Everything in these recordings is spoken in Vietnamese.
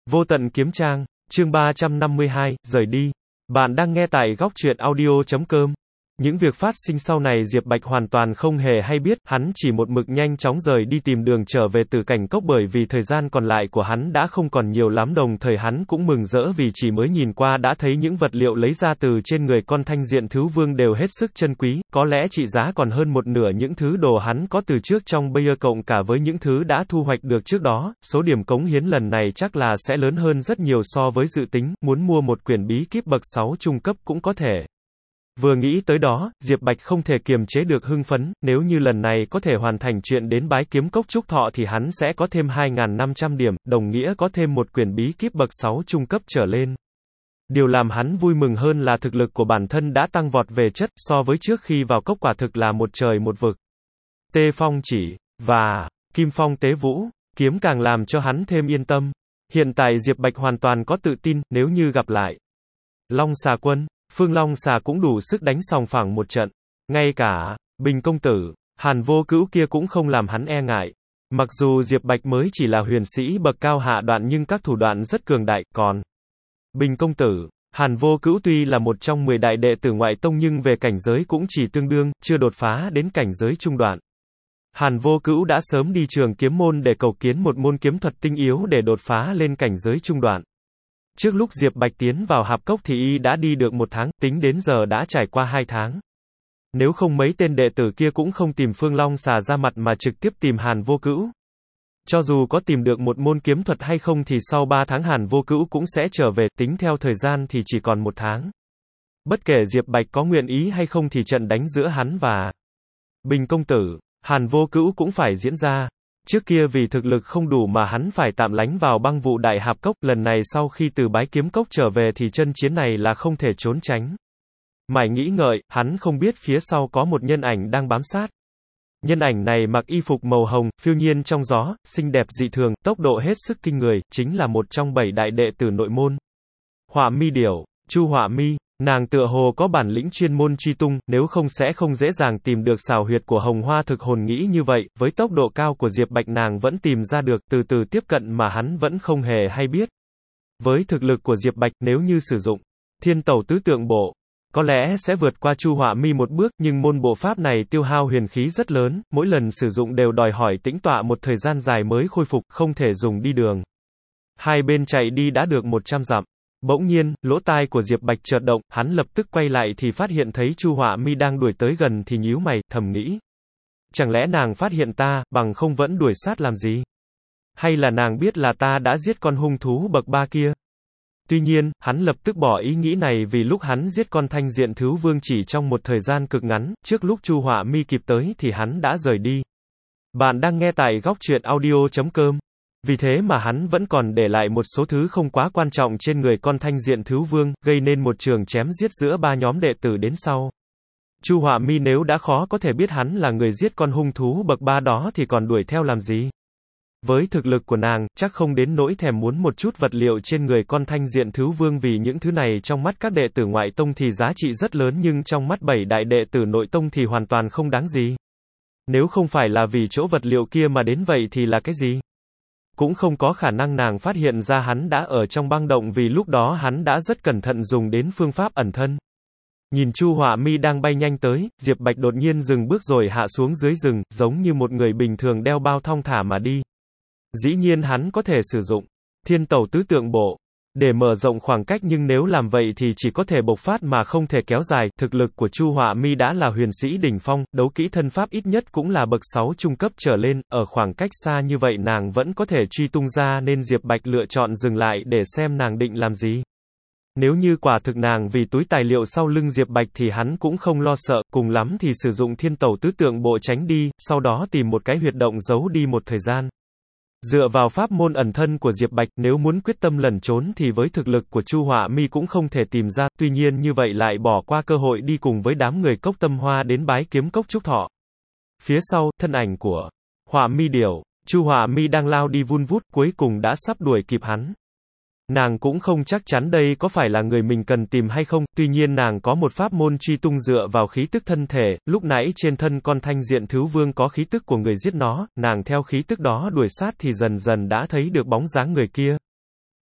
Vô tận kiếm trang, chương 352, rời đi. Bạn đang nghe tại góc truyện audio.com. Những việc phát sinh sau này Diệp Bạch hoàn toàn không hề hay biết, hắn chỉ một mực nhanh chóng rời đi tìm đường trở về Tử Cảnh Cốc bởi vì thời gian còn lại của hắn đã không còn nhiều lắm, đồng thời hắn cũng mừng rỡ vì chỉ mới nhìn qua đã thấy những vật liệu lấy ra từ trên người con Thanh Diện Thứ Vương đều hết sức chân quý, có lẽ trị giá còn hơn một nửa những thứ đồ hắn có từ trước trong bây giờ, cộng cả với những thứ đã thu hoạch được trước đó, số điểm cống hiến lần này chắc là sẽ lớn hơn rất nhiều so với dự tính, muốn mua một quyển bí kíp bậc 6 trung cấp cũng có thể. Vừa nghĩ tới đó, Diệp Bạch không thể kiềm chế được hưng phấn, nếu như lần này có thể hoàn thành chuyện đến bái kiếm cốc trúc thọ thì hắn sẽ có thêm 2.500 điểm, đồng nghĩa có thêm một quyển bí kíp bậc 6 trung cấp trở lên. Điều làm hắn vui mừng hơn là thực lực của bản thân đã tăng vọt về chất, so với trước khi vào cốc quả thực là một trời một vực. Tê Phong Chỉ, và Kim Phong Tế Vũ, kiếm càng làm cho hắn thêm yên tâm. Hiện tại Diệp Bạch hoàn toàn có tự tin, nếu như gặp lại Long Xà Quân, Phương Long Xà cũng đủ sức đánh sòng phẳng một trận. Ngay cả Bình Công Tử, Hàn Vô Cữu kia cũng không làm hắn e ngại. Mặc dù Diệp Bạch mới chỉ là huyền sĩ bậc cao hạ đoạn nhưng các thủ đoạn rất cường đại, còn Bình Công Tử, Hàn Vô Cữu tuy là một trong 10 đại đệ tử ngoại tông nhưng về cảnh giới cũng chỉ tương đương, chưa đột phá đến cảnh giới trung đoạn. Hàn Vô Cữu đã sớm đi trường kiếm môn để cầu kiến một môn kiếm thuật tinh yếu để đột phá lên cảnh giới trung đoạn. Trước lúc Diệp Bạch tiến vào hạp cốc thì y đã đi được 1 tháng, tính đến giờ đã trải qua 2 tháng. Nếu không mấy tên đệ tử kia cũng không tìm Phương Long Xà ra mặt mà trực tiếp tìm Hàn Vô Cữu. Cho dù có tìm được một môn kiếm thuật hay không thì sau 3 tháng Hàn Vô Cữu cũng sẽ trở về, tính theo thời gian thì chỉ còn 1 tháng. Bất kể Diệp Bạch có nguyện ý hay không thì trận đánh giữa hắn và Bình Công Tử, Hàn Vô Cữu cũng phải diễn ra. Trước kia vì thực lực không đủ mà hắn phải tạm lánh vào băng vụ đại hạp cốc, lần này sau khi từ bái kiếm cốc trở về thì chân chiến này là không thể trốn tránh. Mãi nghĩ ngợi, hắn không biết phía sau có một nhân ảnh đang bám sát. Nhân ảnh này mặc y phục màu hồng, phiêu nhiên trong gió, xinh đẹp dị thường, tốc độ hết sức kinh người, chính là một trong 7 đại đệ tử nội môn. Họa Mi Điểu, Chu Họa Mi. Nàng tựa hồ có bản lĩnh chuyên môn truy tung, nếu không sẽ không dễ dàng tìm được xào huyệt của Hồng Hoa Thực Hồn, nghĩ như vậy, với tốc độ cao của Diệp Bạch nàng vẫn tìm ra được, từ từ tiếp cận mà hắn vẫn không hề hay biết. Với thực lực của Diệp Bạch, nếu như sử dụng Thiên Tẩu Tứ Tượng Bộ, có lẽ sẽ vượt qua Chu Họa Mi một bước, nhưng môn bộ pháp này tiêu hao huyền khí rất lớn, mỗi lần sử dụng đều đòi hỏi tĩnh tọa một thời gian dài mới khôi phục, không thể dùng đi đường. Hai bên chạy đi đã được 100 dặm. Bỗng nhiên, lỗ tai của Diệp Bạch chợt động, hắn lập tức quay lại thì phát hiện thấy Chu Họa Mi đang đuổi tới gần thì nhíu mày, thầm nghĩ. Chẳng lẽ nàng phát hiện ta, bằng không vẫn đuổi sát làm gì? Hay là nàng biết là ta đã giết con hung thú bậc 3 kia? Tuy nhiên, hắn lập tức bỏ ý nghĩ này vì lúc hắn giết con Thanh Diện Thứ Vương chỉ trong một thời gian cực ngắn, trước lúc Chu Họa Mi kịp tới thì hắn đã rời đi. Bạn đang nghe tại góc truyện audio.com. Vì thế mà hắn vẫn còn để lại một số thứ không quá quan trọng trên người con Thanh Diện Thứ Vương, gây nên một trường chém giết giữa 3 nhóm đệ tử đến sau. Chu Họa Mi nếu đã khó có thể biết hắn là người giết con hung thú bậc 3 đó thì còn đuổi theo làm gì? Với thực lực của nàng, chắc không đến nỗi thèm muốn một chút vật liệu trên người con Thanh Diện Thứ Vương, vì những thứ này trong mắt các đệ tử ngoại tông thì giá trị rất lớn nhưng trong mắt 7 đại đệ tử nội tông thì hoàn toàn không đáng gì. Nếu không phải là vì chỗ vật liệu kia mà đến vậy thì là cái gì? Cũng không có khả năng nàng phát hiện ra hắn đã ở trong băng động vì lúc đó hắn đã rất cẩn thận dùng đến phương pháp ẩn thân. Nhìn Chu Họa Mi đang bay nhanh tới, Diệp Bạch đột nhiên dừng bước rồi hạ xuống dưới rừng, giống như một người bình thường đeo bao thong thả mà đi. Dĩ nhiên hắn có thể sử dụng Thiên Tẩu Tứ Tượng Bộ để mở rộng khoảng cách, nhưng nếu làm vậy thì chỉ có thể bộc phát mà không thể kéo dài. Thực lực của Chu Họa Mi đã là huyền sĩ đỉnh phong, đấu kỹ thân pháp ít nhất cũng là bậc 6 trung cấp trở lên, ở khoảng cách xa như vậy nàng vẫn có thể truy tung ra nên Diệp Bạch lựa chọn dừng lại để xem nàng định làm gì. Nếu như quả thực nàng vì túi tài liệu sau lưng Diệp Bạch thì hắn cũng không lo sợ, cùng lắm thì sử dụng Thiên Tẩu Tứ Tượng Bộ tránh đi, sau đó tìm một cái huyệt động giấu đi một thời gian. Dựa vào pháp môn ẩn thân của Diệp Bạch, nếu muốn quyết tâm lẩn trốn thì với thực lực của Chu Họa Mi cũng không thể tìm ra, tuy nhiên như vậy lại bỏ qua cơ hội đi cùng với đám người Cốc Tâm Hoa đến bái kiếm cốc trúc thọ. Phía sau, thân ảnh của Họa Mi Điểu, Chu Họa Mi đang lao đi vun vút, cuối cùng đã sắp đuổi kịp hắn. Nàng cũng không chắc chắn đây có phải là người mình cần tìm hay không, tuy nhiên nàng có một pháp môn truy tung dựa vào khí tức thân thể, lúc nãy trên thân con Thanh Diện Thứ Vương có khí tức của người giết nó, nàng theo khí tức đó đuổi sát thì dần dần đã thấy được bóng dáng người kia.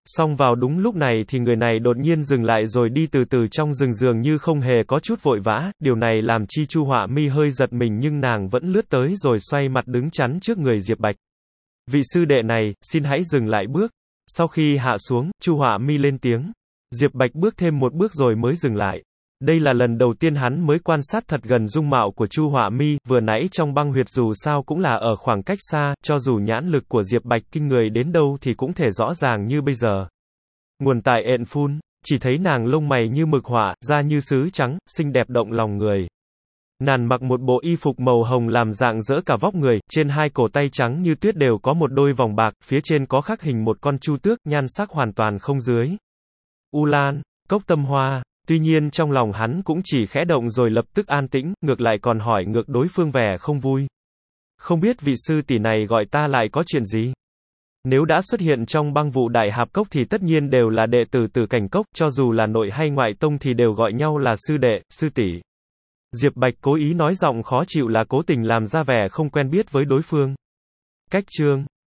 Song vào đúng lúc này thì người này đột nhiên dừng lại rồi đi từ từ trong rừng dường như không hề có chút vội vã, điều này làm chi Chu Họa Mi hơi giật mình nhưng nàng vẫn lướt tới rồi xoay mặt đứng chắn trước người Diệp Bạch. Vị sư đệ này, xin hãy dừng lại bước. Sau khi hạ xuống, Chu Họa Mi lên tiếng. Diệp Bạch bước thêm một bước rồi mới dừng lại. Đây là lần đầu tiên hắn mới quan sát thật gần dung mạo của Chu Họa Mi, vừa nãy trong băng huyệt dù sao cũng là ở khoảng cách xa, cho dù nhãn lực của Diệp Bạch kinh người đến đâu thì cũng thể rõ ràng như bây giờ. Nguồn tại ện phun, chỉ thấy nàng lông mày như mực họa, da như sứ trắng, xinh đẹp động lòng người. Nàng mặc một bộ y phục màu hồng làm rạng rỡ cả vóc người, trên hai cổ tay trắng như tuyết đều có một đôi vòng bạc, phía trên có khắc hình một con chu tước, nhan sắc hoàn toàn không dưới. U Lan, cốc tâm hoa. Tuy nhiên trong lòng hắn cũng chỉ khẽ động rồi lập tức an tĩnh, ngược lại còn hỏi ngược đối phương vẻ không vui. Không biết vị sư tỷ này gọi ta lại có chuyện gì? Nếu đã xuất hiện trong băng vụ đại hạp cốc thì tất nhiên đều là đệ tử Tử Cảnh Cốc, cho dù là nội hay ngoại tông thì đều gọi nhau là sư đệ, sư tỷ. Diệp Bạch cố ý nói giọng khó chịu là cố tình làm ra vẻ không quen biết với đối phương. Cách chương